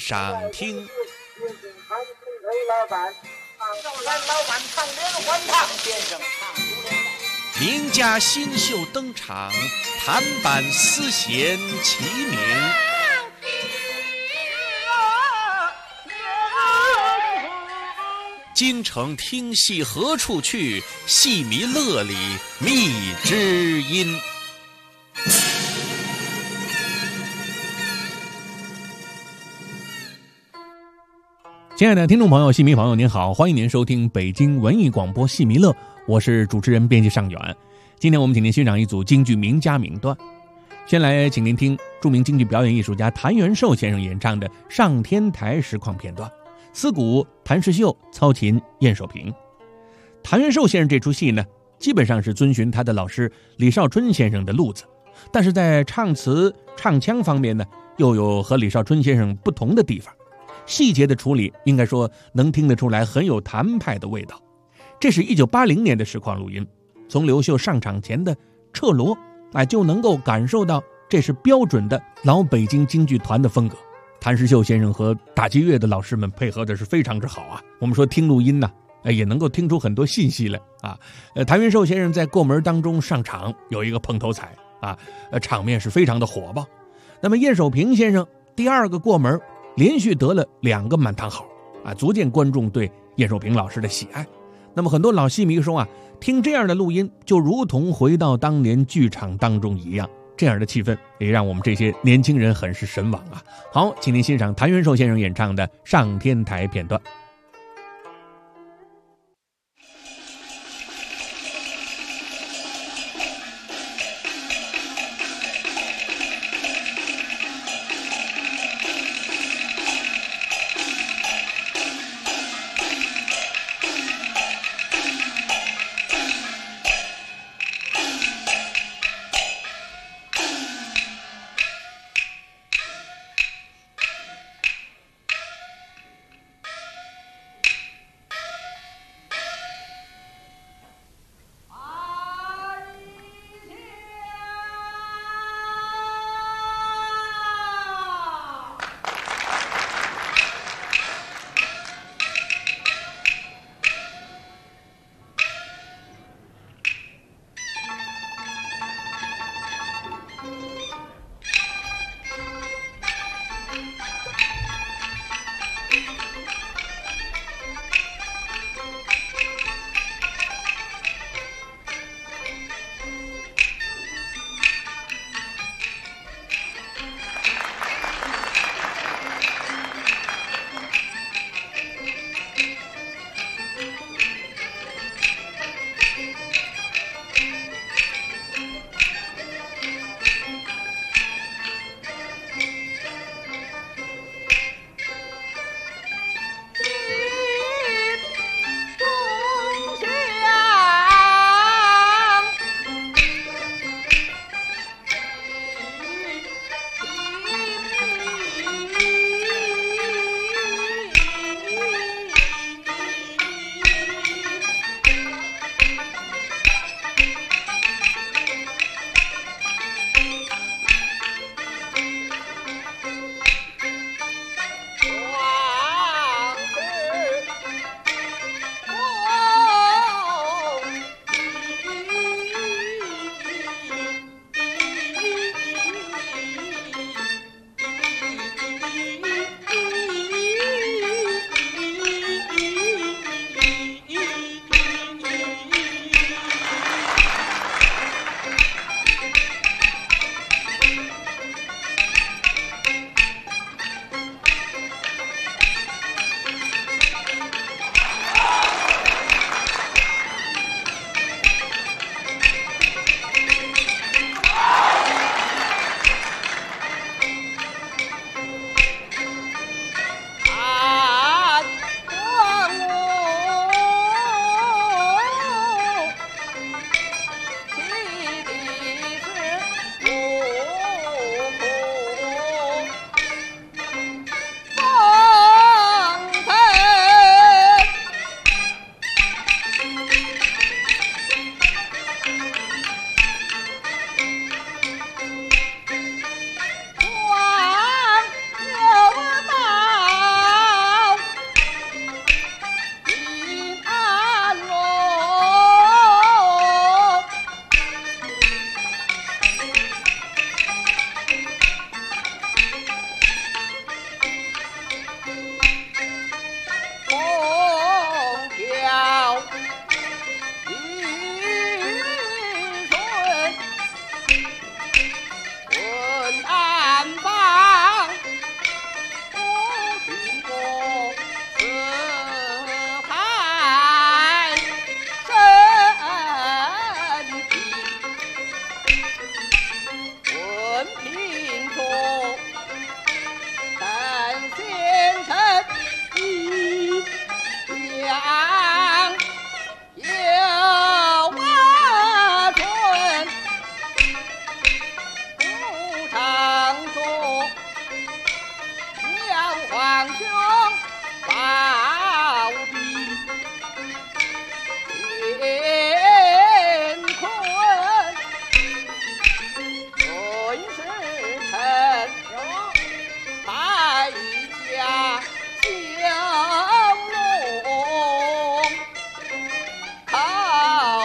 赏听。 老板唱连环唱，先生唱名家新秀登场，弹板丝弦齐鸣。京城听戏何处去？戏迷乐里觅知音。 亲爱的听众朋友、戏迷朋友，您好，欢迎您收听北京文艺广播戏迷乐，我是主持人编辑尚远。今天我们请您欣赏一组京剧名家名段。先来请您听著名京剧表演艺术家谭元寿先生演唱的《上天台》实况片段，司鼓谭世秀，操琴燕守平。谭元寿先生这出戏呢，基本上是遵循他的老师李少春先生的路子，但是在唱词唱腔方面呢，又有和李少春先生不同的地方。细节的处理应该说能听得出来很有谭派的味道。这是1980年的实况录音，从刘秀上场前的撤锣就能够感受到这是标准的老北京京剧团的风格。谭世秀先生和打击乐的老师们配合的是非常之好啊。我们说听录音呢，也能够听出很多信息来啊。谭元寿先生在过门当中上场有一个碰头彩啊，场面是非常的火爆。那么燕守平先生第二个过门连续得了2个满堂好啊，足见观众对燕守平老师的喜爱。那么很多老戏迷说啊，听这样的录音就如同回到当年剧场当中一样，这样的气氛也让我们这些年轻人很是神往啊。好，请您欣赏谭元寿先生演唱的《上天台》片段。 苍穹宝地乾坤，论是臣百家蛟龙好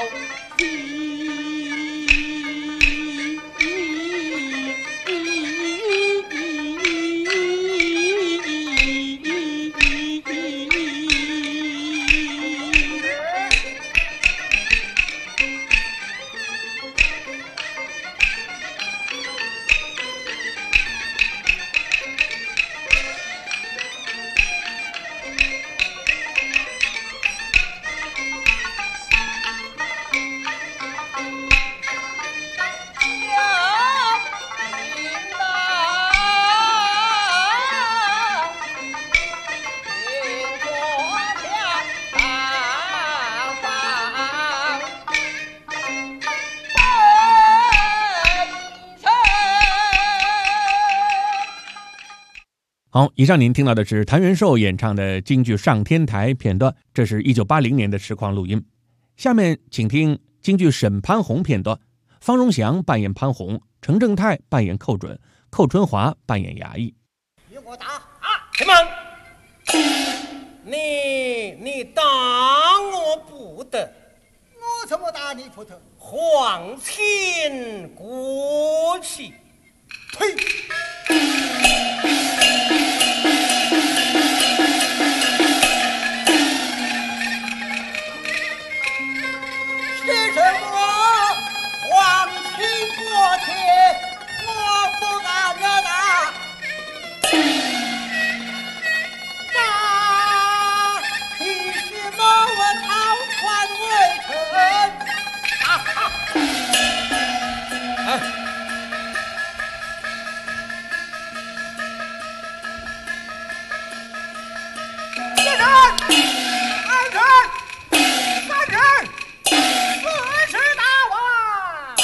好，以上您听到的是谭元寿演唱的京剧《上天台》片段，这是1980年的实况录音。下面请听京剧《沈潘虹》片段，方荣祥扮演潘虹，程正泰扮演寇准，寇春华扮演衙役。 与我打啊！什么？你打我不得！ 我怎么打你不得？ 皇亲国戚！ 呸！是什么皇亲国戚？我不敢惹打。那凭什么我逃窜为臣？先生，二臣，三臣，四十大王。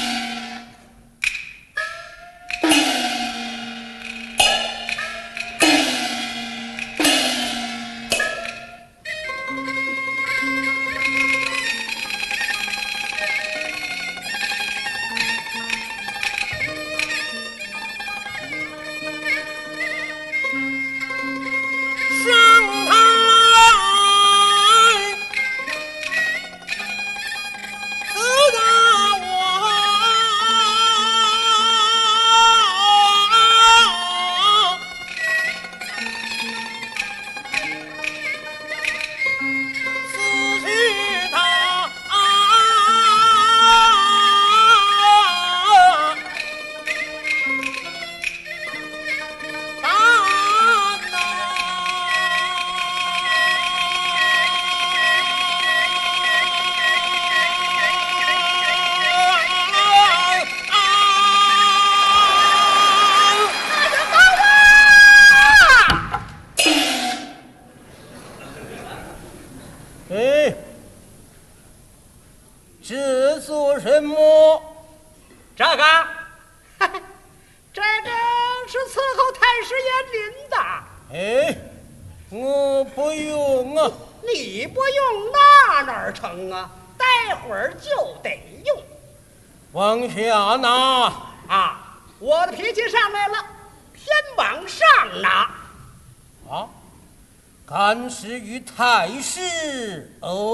这做什么？ 这个，这正是伺候太师爷您的。 哎，我不用啊。 你不用哪成啊？待会儿就得用。 往下拿啊！我的脾气上来了，偏往上拿。 啊！干是与太师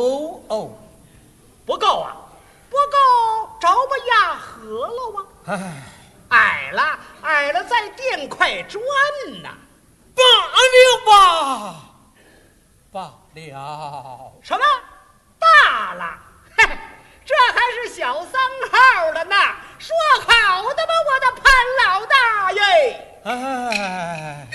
不够啊！不够，着不压河了啊！矮了，再垫块砖呐！ 罢了。 什么？大了？嘿，这还是小三号了呢！说好的吧，我的潘老大爷！ 哎。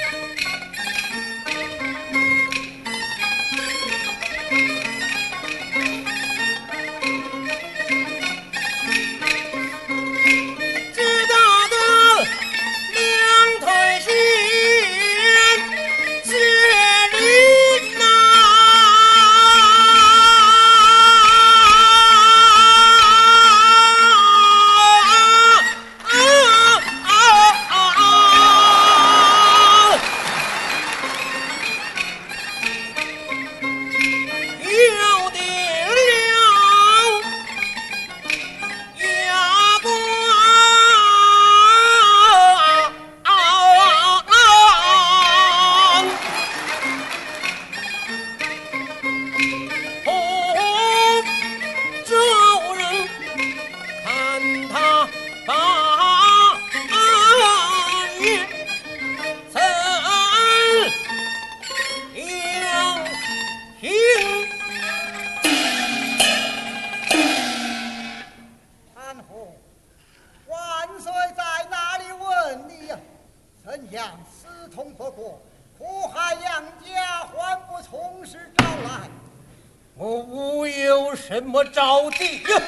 杨家还不从实招来？ 我无有什么招地呀。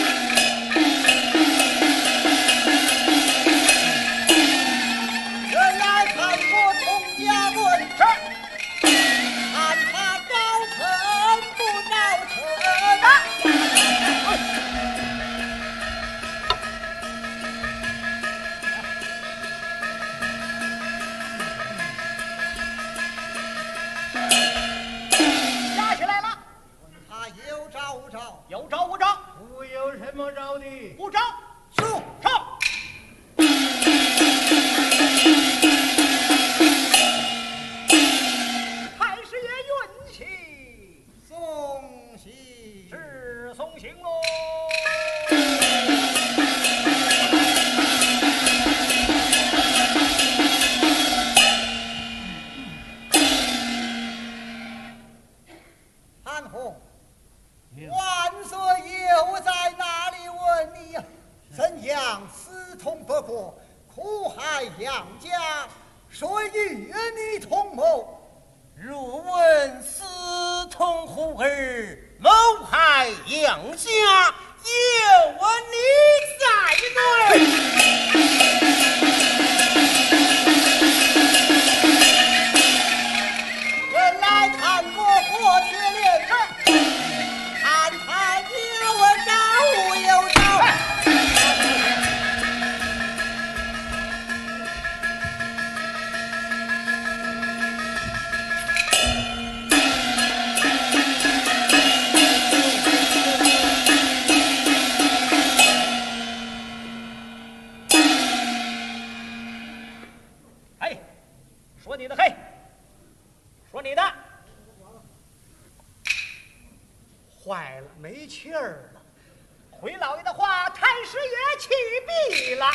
原来看过童家问事，看他招臣不招臣啊！ 压起来了， 他有招无招？ 有招无招？ 无有什么招的？ 无招。 书上。太师爷运气送喜。 是送行喽。 韩红，万岁又在哪里问你呀？怎样私通不过，苦害杨家，谁与你同谋？ 若问私通胡儿，谋害杨家，有我你在内。 原来看过火铁连阵，看他有招无有招。 嘿，说你的嘿，说你的，坏了，没气儿了。回老爷的话，太师爷启闭了。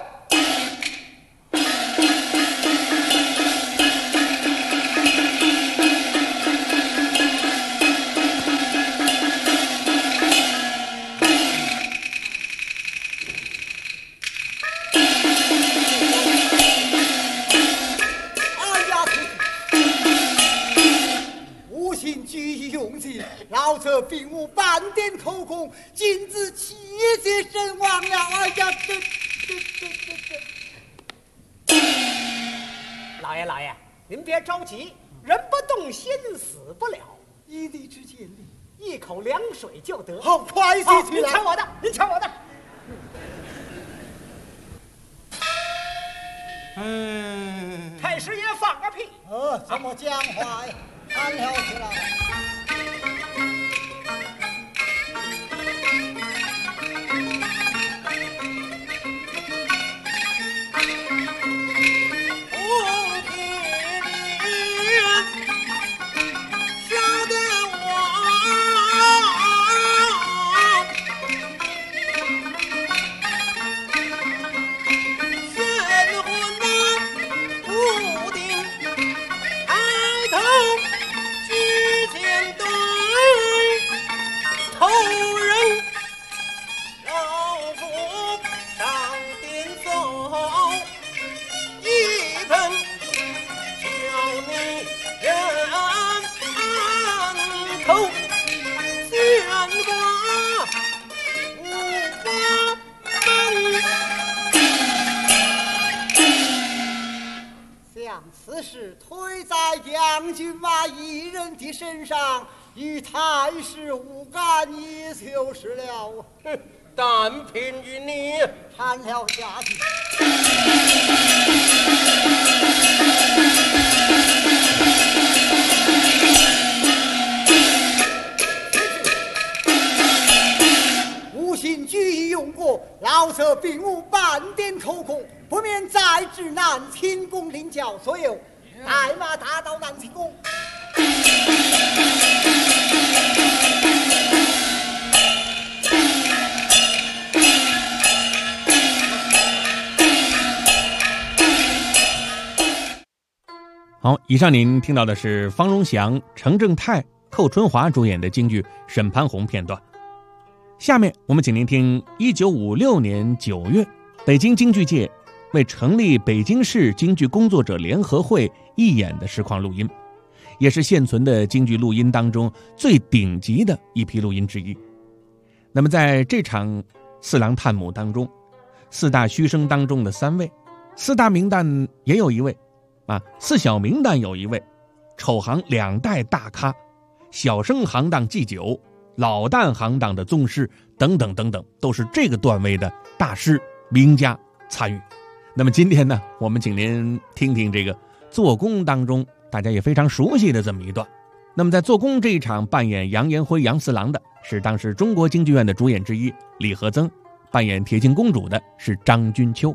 哎呀，无心居意用计，老者并无半点口供，今子妻妾身亡了。哎呀， 老爷，老爷，您别着急，人不动心死不了， 依你之见力， 一口凉水就得。 好，快好， 些去来。 您瞧我的，您瞧我的。太师爷放个屁。 怎么讲话呀？看了去了。 红铁链杀得玄魂难无定，抬头举剑对头人，老夫上殿奏一盆，叫你人头悬挂无法门。 将此事推在杨君马一人的身上，与太师无干，也就是了。 但凭于你看了下去。无心居意用过，老者并无半点口供，不免再至南清宫领教，所有带马大到南清宫。 好，以上您听到的是方荣祥、程正泰、寇春华主演的京剧《沈潘红》片段。下面我们请您听1956年9月，北京京剧界为成立北京市京剧工作者联合会义演的实况录音。 也是现存的京剧录音当中最顶级的一批录音之一。那么在这场四郎探母当中，四大须生当中的3位，四大名旦也有一位四小名旦有一位，丑行2代大咖，小生行当祭酒，老旦行当的宗师等等等等，都是这个段位的大师名家参与。那么今天呢，我们请您听听这个做工当中大家也非常熟悉的这么一段。那么在做工这一场扮演杨延辉杨四郎的是当时中国京剧院的主演之一李和曾，扮演铁镜公主的是张君秋。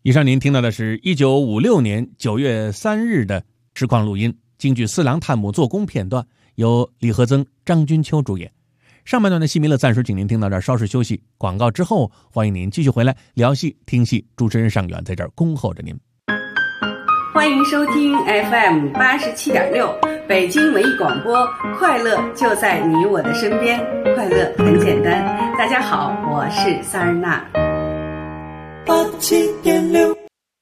以上您听到的是1956年9月3日的实况录音，京剧《四郎探母》做工片段，由李和曾、张君秋主演。上半段的戏迷乐暂时请您听到这儿，稍事休息。广告之后，欢迎您继续回来聊戏听戏，主持人尚远在这儿恭候着您。 欢迎收听 FM 87.6北京文艺广播，快乐就在你我的身边，快乐很简单。大家好，我是萨尔娜。 87.6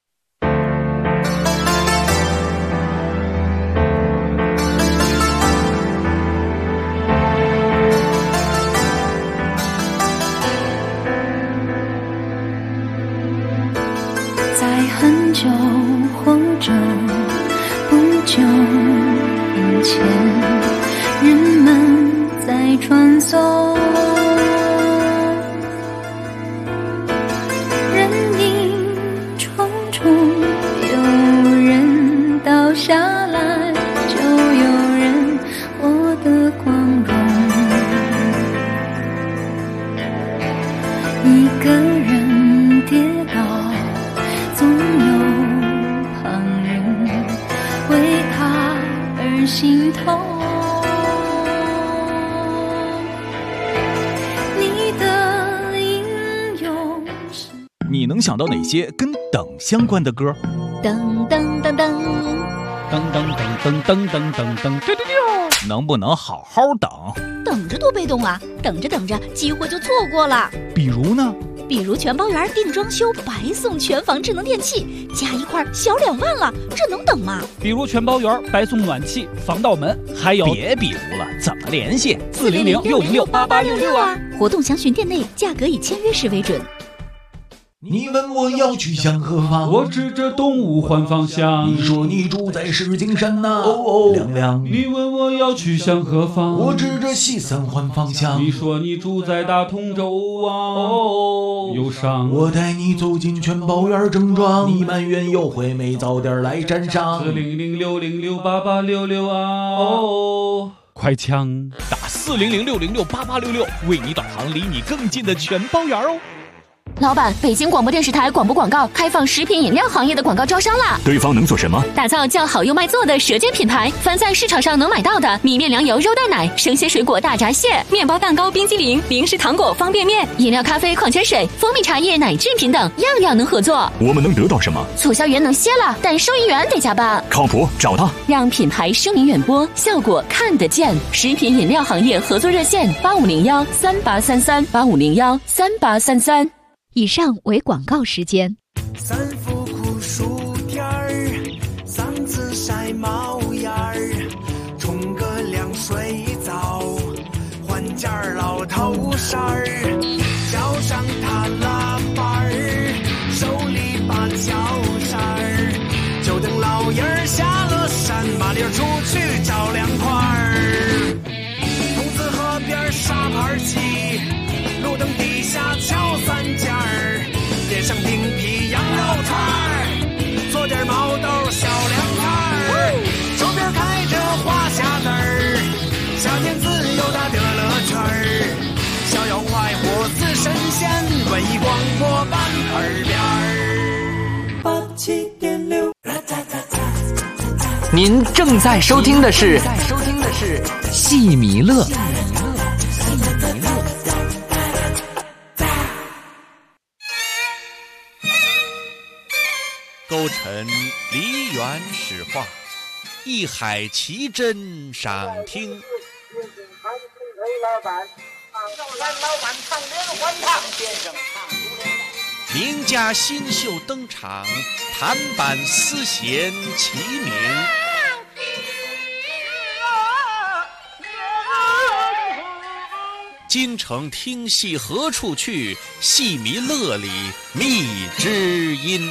很久或者不久以前，人们在穿梭，人影重重，有人倒下来，就有人获得光荣。一个人跌倒，总有旁人为他而心痛。你的英勇是你能想到哪些跟等相关的歌？ 噔噔噔噔噔噔噔噔噔噔噔噔， 能不能好好等？ 等着多被动啊！等着等着，机会就错过了。 比如呢？ 比如全包圆定装修，白送全房智能电器，加一块小2万了，这能等吗？ 比如全包圆白送暖气、防盗门，还有别比如了，怎么联系 ？400-606-8866啊！活动详询店内，价格以签约时为准。 你问我要去向何方， 我指着东吴换方向。 你说你住在石景山呐，亮亮。 你问我要去向何方， 我指着西三环方向。 你说你住在大通州啊，忧伤。 我带你走进全包园正装，你埋怨优惠没早点来沾上。 400-606-8866啊，快枪打400-606-8866，为你导航离你更近的全包园哦。 老板，北京广播电视台广播广告开放食品饮料行业的广告招商啦！ 对方能做什么？ 打造叫好又卖座的舌尖品牌，凡在市场上能买到的米面粮油肉蛋奶、生鲜水果大闸蟹、面包蛋糕冰激凌、零食糖果方便面、饮料咖啡矿泉水、蜂蜜茶叶奶制品等，样样能合作。 我们能得到什么？ 促销员能歇了，但收银员得加班。 靠谱，找他， 让品牌声名远播，效果看得见。食品饮料行业合作热线8501-3833，8501-3833。以上为广告时间。 三伏酷暑天儿，嗓子晒冒烟儿，冲个凉水澡，换件老头衫儿，叫上他拉板儿，手里把脚扇儿，就等老爷儿下了山，麻利儿出去找凉快儿。桐梓河边沙盘鸡，路灯底下敲三件儿，点上冰皮羊肉串儿，做点毛豆小凉菜儿，周边开着花匣子儿，夏天自由的乐乐圈儿，逍遥快活似神仙，文艺广播伴耳边儿。87.6， 您正在收听的是戏迷乐。 勾陈梨园史话，一海奇珍赏听。名家新秀登场，弹板丝弦齐鸣。京城听戏何处去？戏迷乐里觅知音。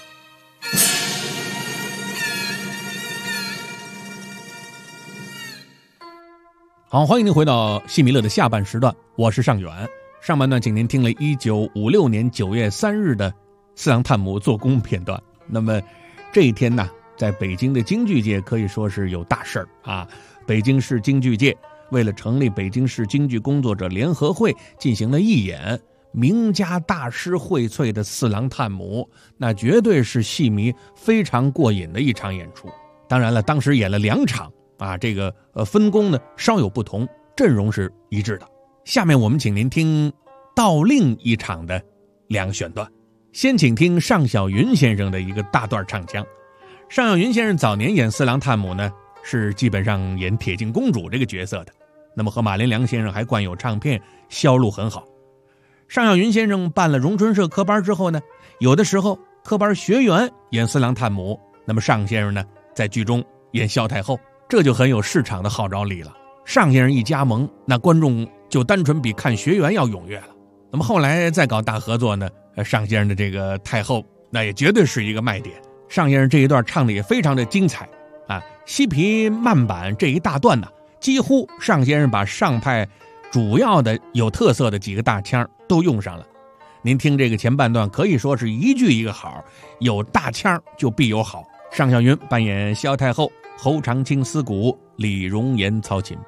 好，欢迎您回到戏迷乐的下半时段，我是尚远。上半段请您听了1956年9月3日的《四郎探母》做工片段。那么这一天呢，在北京的京剧界可以说是有大事儿啊！北京市京剧界为了成立北京市京剧工作者联合会进行了义演， 名家大师荟萃的四郎探母，那绝对是戏迷非常过瘾的一场演出。当然了，当时演了2场啊，这个分工呢稍有不同，阵容是一致的。下面我们请您听到另一场的2个选段。先请听尚小云先生的一个大段唱腔。尚小云先生早年演四郎探母呢，是基本上演铁镜公主这个角色的，那么和马连良先生还冠有唱片，销路很好。尚小云先生办了荣春社科班之后呢，有的时候科班学员演四郎探母，那么尚先生呢在剧中演萧太后，这就很有市场的号召力了。尚先生一加盟，那观众就单纯比看学员要踊跃了。那么后来再搞大合作呢，尚先生的这个太后那也绝对是一个卖点。尚先生这一段唱的也非常的精彩啊，西皮慢板这一大段呢，几乎尚先生把尚派主要的有特色的几个大腔都用上了。您听这个前半段可以说是一句一个好，有大腔就必有好。尚小云扮演萧太后，侯长青司鼓，李荣言操琴。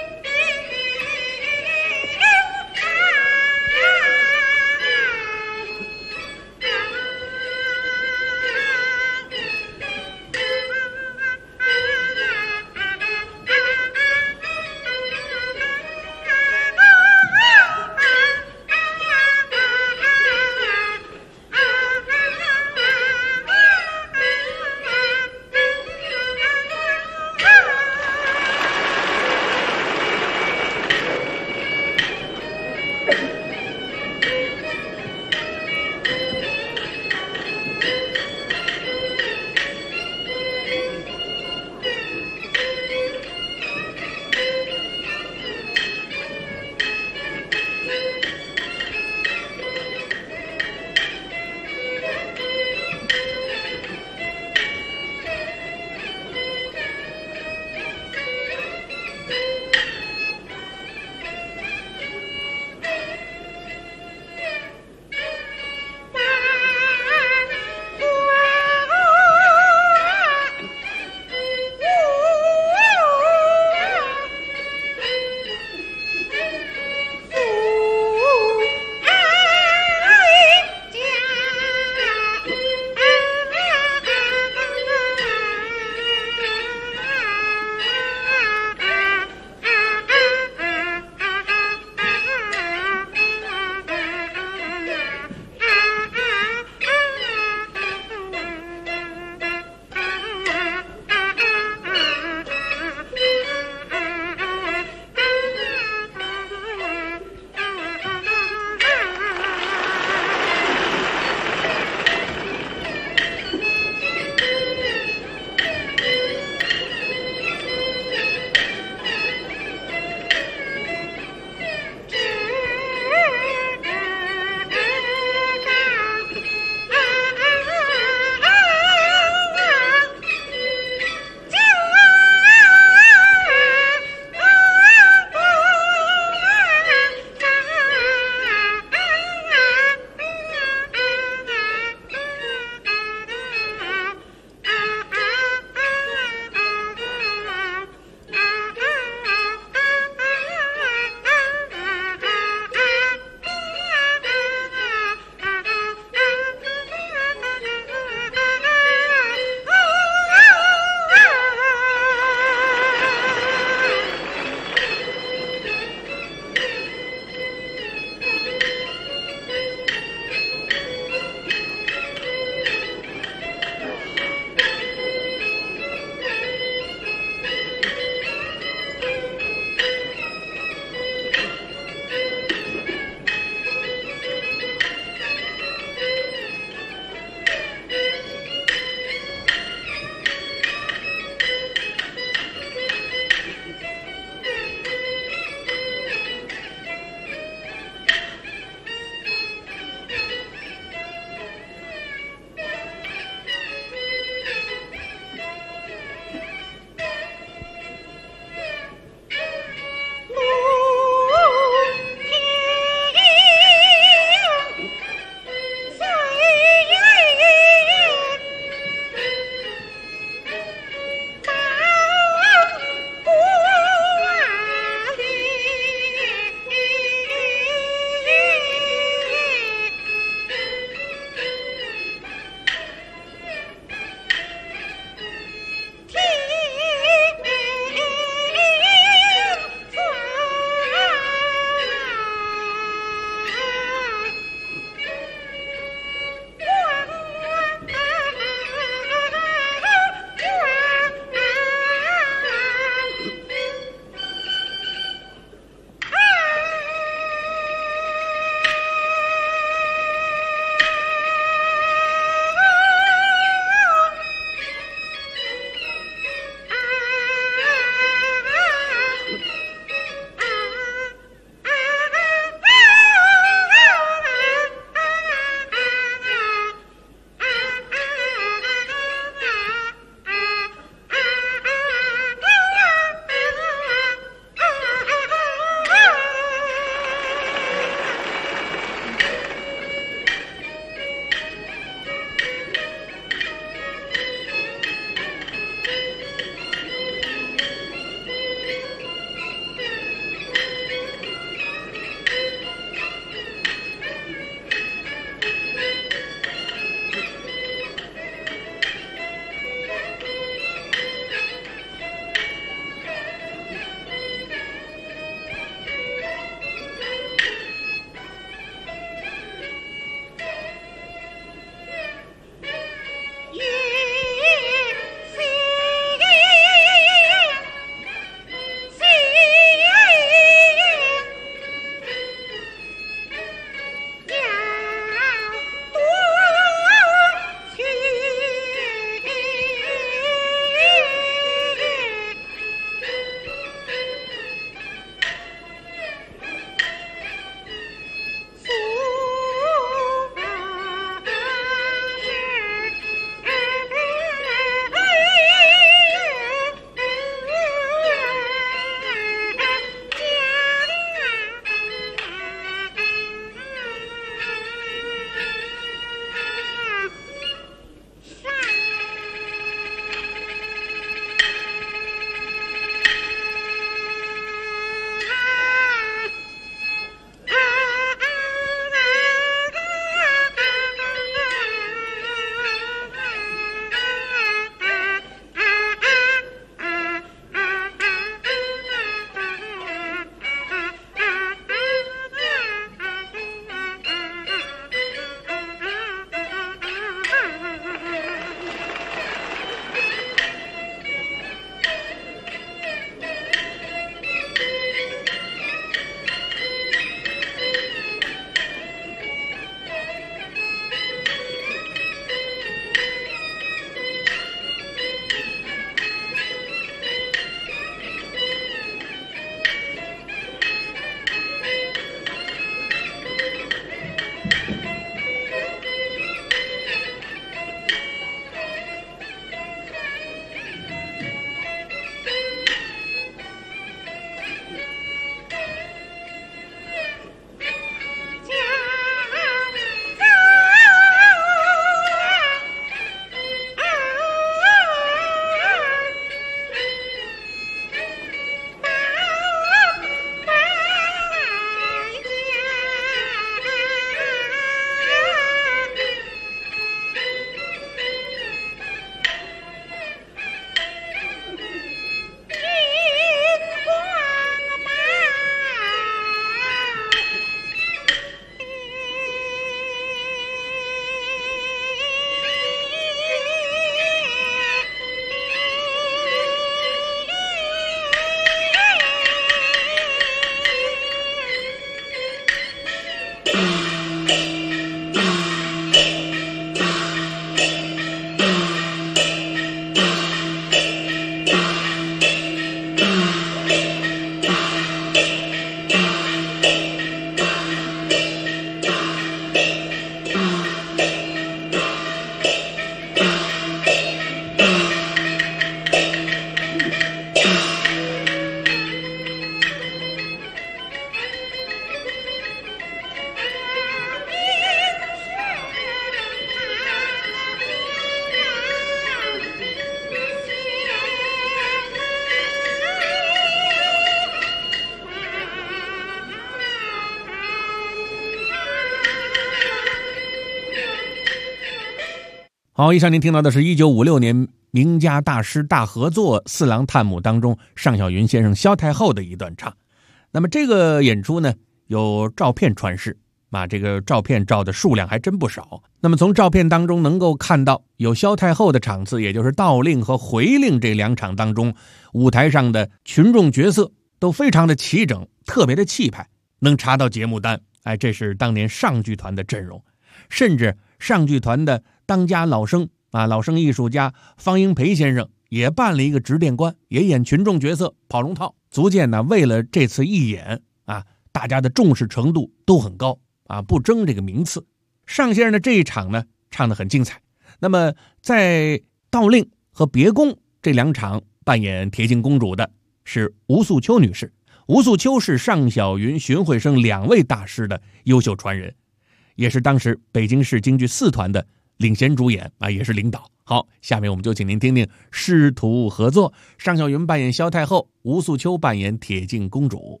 好，以上您听到的是1956年名家大师大合作《四郎探母》当中尚小云先生萧太后的一段唱。那么这个演出呢，有照片传世这个照片照的数量还真不少。那么从照片当中能够看到，有萧太后的场次，也就是道令和回令这2场当中，舞台上的群众角色都非常的齐整，特别的气派。能查到节目单，这是当年上剧团的阵容。甚至上剧团的当家老生艺术家方英培先生也办了一个执殿官，也演群众角色跑龙套，足见为了这次一演大家的重视程度都很高不争这个名次。尚先生的这一场呢，唱得很精彩。那么在道令和别宫这2场扮演铁镜公主的是吴素秋女士。吴素秋是尚小云、荀慧生2位大师的优秀传人，也是当时北京市京剧4团的领衔主演也是领导。好，下面我们就请您听听师徒合作，尚小云扮演萧太后，吴素秋扮演铁镜公主。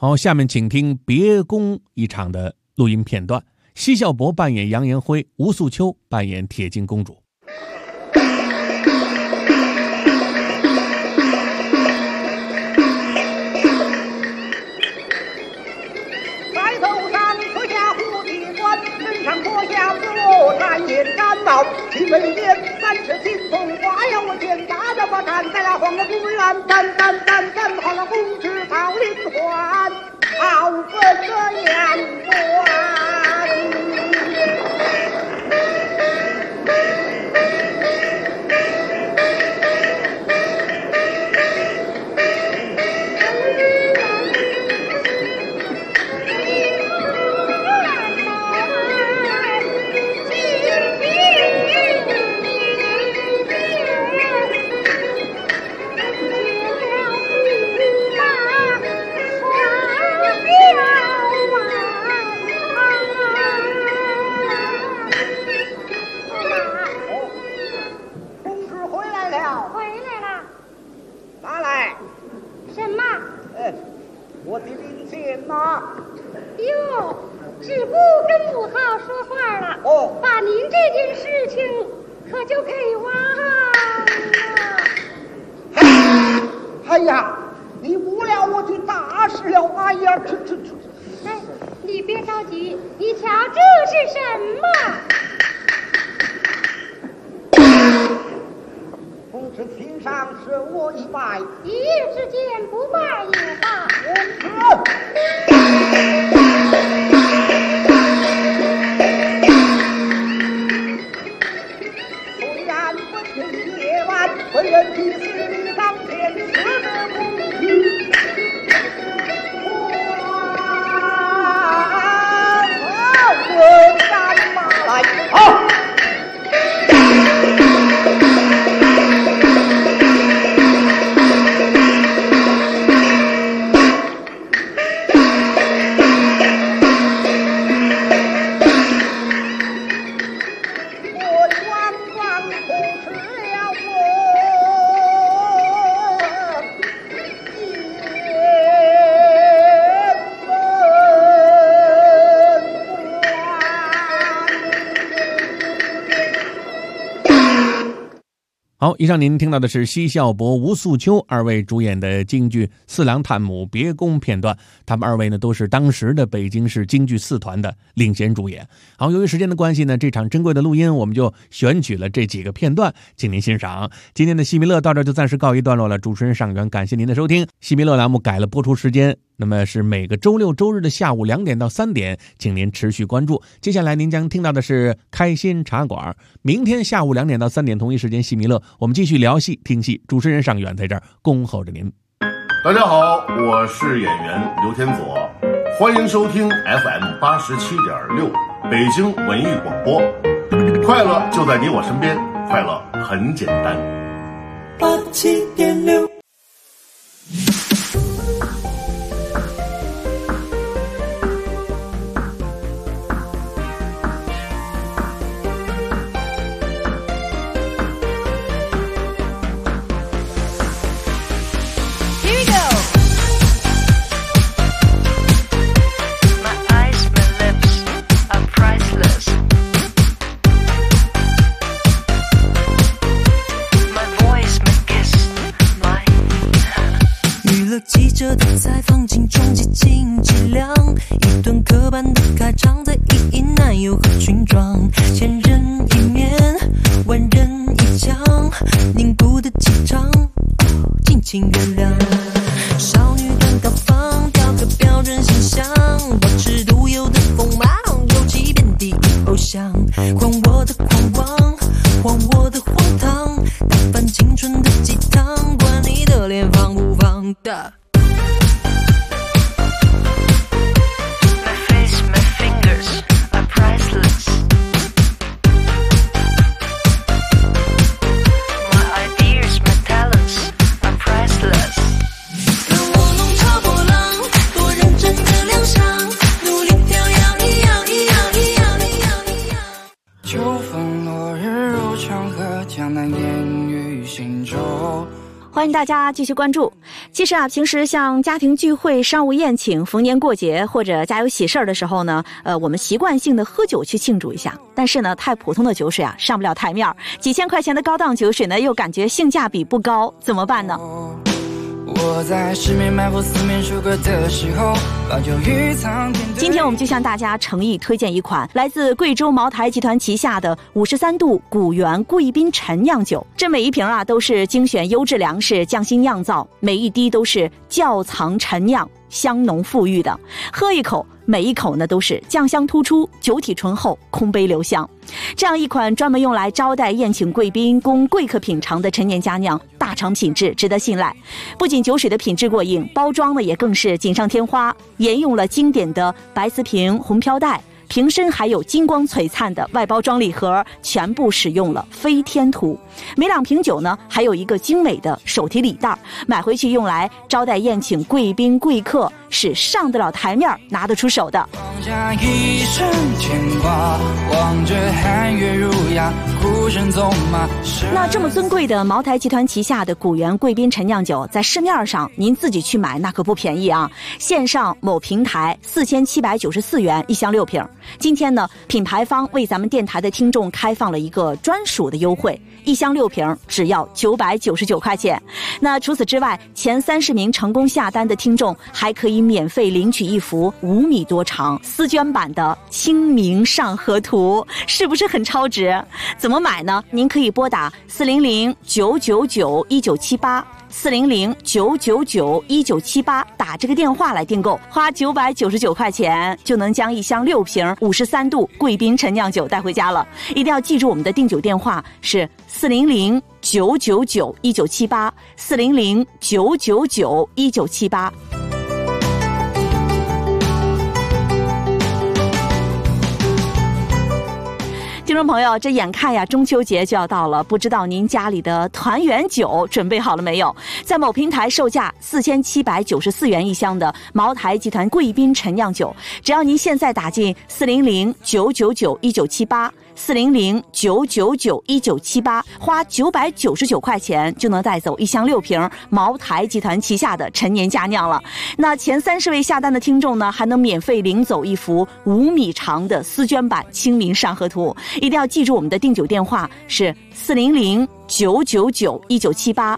好，下面请听《别宫》一场的录音片段，奚孝伯扮演杨延辉，吴素秋扮演铁镜公主。 白头上脱下胡地冠，身上脱下紫罗衫，眼毡帽，齐眉间三尺金凤花呀，我见大的把看在了黄的姑兰，丹好了红翅桃林环，好分个阳关。我的领钱呐！ 哟，只顾跟母后说话了。 哦， 把您这件事情可就给忘了。 哎呀，你误了我的大事了！哎呀， 哎，你别着急，你瞧这是什么？ 公子请上是我一拜， 一夜之间不拜也罢。 虽然本天夜晚，本人替死里当天死的公举，我赶马来，好。 好，以上您听到的是奚孝伯、吴素秋二位主演的京剧《四郎探母别宫》片段。他们二位呢都是当时的北京市京剧四团的领衔主演。好，由于时间的关系呢，这场珍贵的录音我们就选取了这几个片段，请您欣赏。今天的戏迷乐到这就暂时告一段落了。主持人尚元，感谢您的收听。戏迷乐栏目改了播出时间，那么是每个周六周日的下午2点到3点，请您持续关注。接下来您将听到的是开心茶馆，明天下午2点到3点同一时间戏迷乐，我们继续聊戏听戏。主持人尚远在这儿恭候着您。 大家好，我是演员刘天佐，欢迎收听 FM 87.6北京文艺广播。快乐就在你我身边，快乐很简单。 87.6。记者的采访，轻重极尽剂量，一段刻板的开场，在意淫男友和裙装，千人一面，万人一腔，凝固的气场，敬请原谅。少女短高放，雕刻标准形象，保持独有的锋芒，尤其遍地偶像，狂我的狂妄，荒我的荒唐，打翻青春的鸡汤，管你的脸放不放的。 欢迎大家继续关注。其实啊，平时像家庭聚会、商务宴请、逢年过节或者家有喜事儿的时候呢，我们习惯性的喝酒去庆祝一下。但是呢，太普通的酒水啊，上不了台面儿，几千块钱的高档酒水呢，又感觉性价比不高，怎么办呢？ 我在十面埋伏四面楚歌的时候，把酒与苍天。 今天我们就向大家诚意推荐一款来自贵州茅台集团旗下的53度古原贵宾陈酿酒。这每一瓶啊都是精选优质粮食匠心酿造，每一滴都是窖藏陈酿，香浓馥郁的。喝一口，每一口呢都是酱香突出，酒体醇厚，空杯留香。这样一款专门用来招待宴请贵宾、供贵客品尝的陈年佳酿，大厂品质，值得信赖。不仅酒水的品质过硬，包装呢也更是锦上添花，沿用了经典的白瓷瓶、红飘带。瓶身还有金光璀璨的外包装礼盒，全部使用了飞天图。每2瓶酒呢，还有一个精美的手提礼袋，买回去用来招待宴请贵宾贵客，是上得了台面、拿得出手的。 放下一生牵挂，望着寒月如牙，孤身走马。 那这么尊贵的茅台集团旗下的古原贵宾陈酿酒，在市面上您自己去买那可不便宜啊！线上某平台4794元1箱6瓶。今天呢，品牌方为咱们电台的听众开放了一个专属的优惠，1箱6瓶只要999块钱。那除此之外，前30名成功下单的听众还可以免费领取一幅5米多长丝绢版的《清明上河图》，是不是很超值？怎么买呢？您可以拨打400-999-1978。400-999-1978打这个电话来订购，花999块钱就能将1箱6瓶53度贵宾陈酿酒带回家了。一定要记住我们的订酒电话是400-999-1978 400-999-1978。听众朋友，这眼看呀中秋节就要到了，不知道您家里的团圆酒准备好了没有？在某平台售价4794元1箱的茅台集团贵宾陈酿酒，只要您现在打进400-999-1978 400-999-1978，花999块钱就能带走1箱6瓶茅台集团旗下的陈年佳酿了。那前30位下单的听众呢，还能免费领走一幅5米长的丝绢版《清明上河图》。一定要记住我们的订酒电话是400-999-1978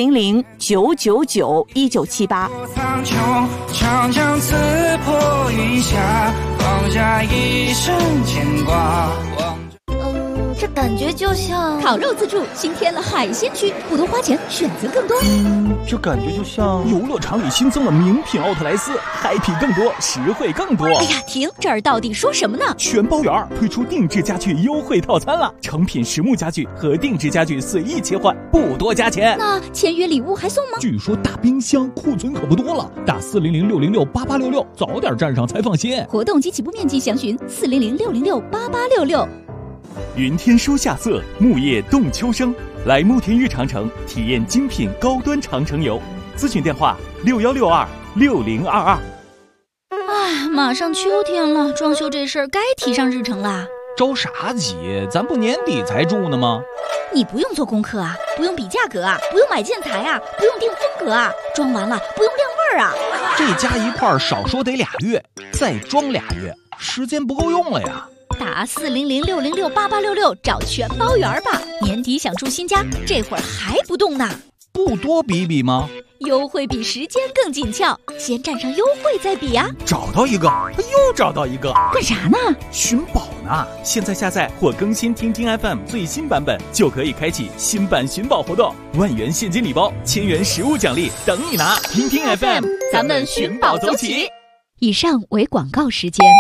400-999-1978。 长枪刺破云霞，放下一生牵挂。 这感觉就像烤肉自助新添了海鲜区，不多花钱，选择更多。 这感觉就像游乐场里新增了名品奥特莱斯，happy更多，实惠更多。 哎呀，停！这儿到底说什么呢？ 全包圆推出定制家具优惠套餐了，成品实木家具和定制家具随意切换，不多加钱。 那签约礼物还送吗？ 据说大冰箱库存可不多了，打400-606-8866，早点站上才放心。 活动及起步面积详询400-606-8866。 云天书夏色，木叶动秋声。来慕田峪长城体验精品高端长城游，咨询电话61626022。 马上秋天了，装修这事儿该提上日程啦。 着啥急？咱不年底才住呢吗？ 你不用做功课啊，不用比价格啊，不用买建材啊，不用定风格啊，装完了不用晾味儿啊。 这加一块少说得2月，再装2月，时间不够用了呀。 打400-606-8866找全包圆吧。年底想住新家，这会儿还不动呢？ 不多比比吗？ 优惠比时间更紧俏，先占上优惠再比啊！ 找到一个，又找到一个， 干啥呢？ 寻宝呢！现在下载或更新听听 FM 最新版本，就可以开启新版寻宝活动，10000元现金礼包，1000元实物奖励等你拿！听听 FM， 咱们寻宝走起！以上为广告时间。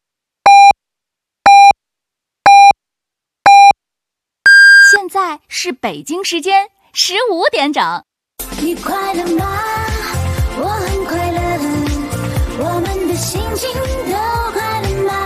现在是北京时间15点整。 你快乐吗？我很快乐，我们的心情都快乐吗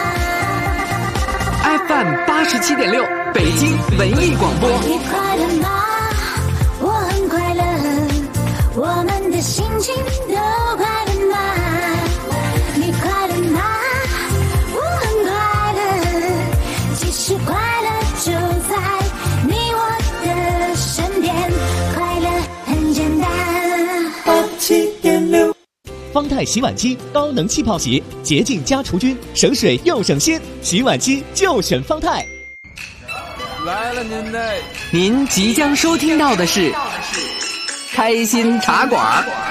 ？FM 87.6，北京文艺广播。 你快乐吗？我很快乐，我们的心情都快乐吗？你快乐吗？我很快乐，其实快乐就在你我的身边，快乐很方太洗碗机高能气泡洗，洁净加除菌，省水又省心。洗碗机就选方太。 来了您即将收听到的是开心茶馆。